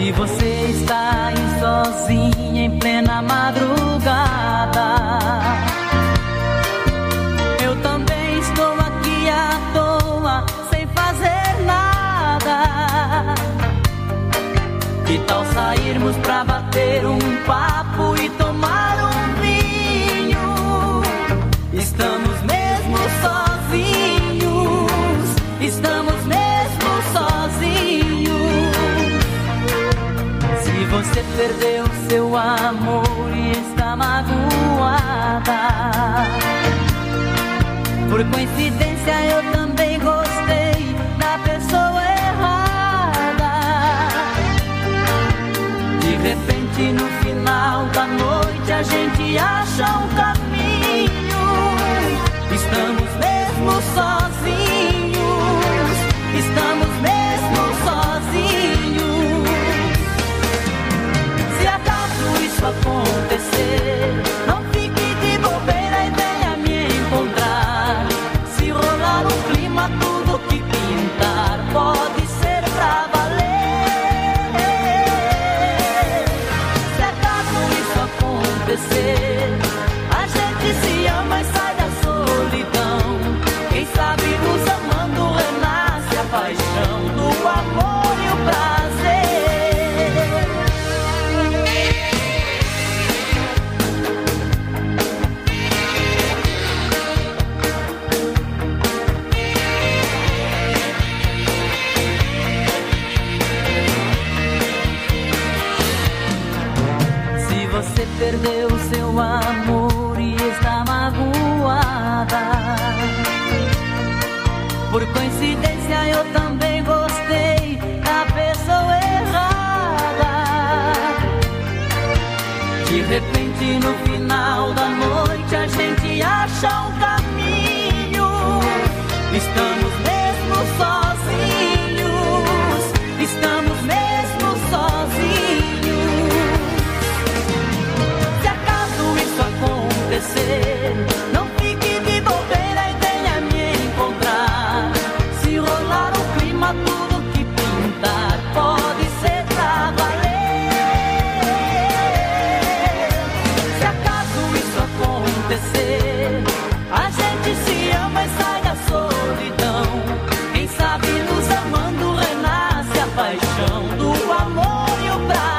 Se você está aí sozinha em plena madrugada, eu também estou aqui à toa, sem fazer nada. Que tal sairmos pra bater um papo e tomar um vinho? Estamos mesmo sozinhos, estamos mesmo sozinhos. Se você perdeu seu amor e está magoada, por coincidência eu também gostei da pessoa errada. De repente no final da noite a gente acha um caminho. Estamos mesmo sozinhos, estamos mesmo sozinhos. Se acaso isso acontecer, não fique de bobeira e venha me encontrar. Se rolar um clima, tudo que pintar pode ser pra valer. Se acaso isso acontecer, a gente se ama e sai da solidão. Quem sabe nos amando renasce a paixão do amor e o prazer. Se você perdeu seu amor e está magoada, por coincidência eu também gostei da pessoa errada. De repente no final da noite a gente acha um caminho. Estamos mesmo sozinhos, estamos mesmo sozinhos. Se acaso isso acontecer, não fique de bobeira e venha me encontrar. Se rolar um clima, tudo que pintar pode ser pra valer. Se acaso isso acontecer, a gente se ama e sai da solidão. Quem sabe nos amando renasce a paixão do amor e o prazer.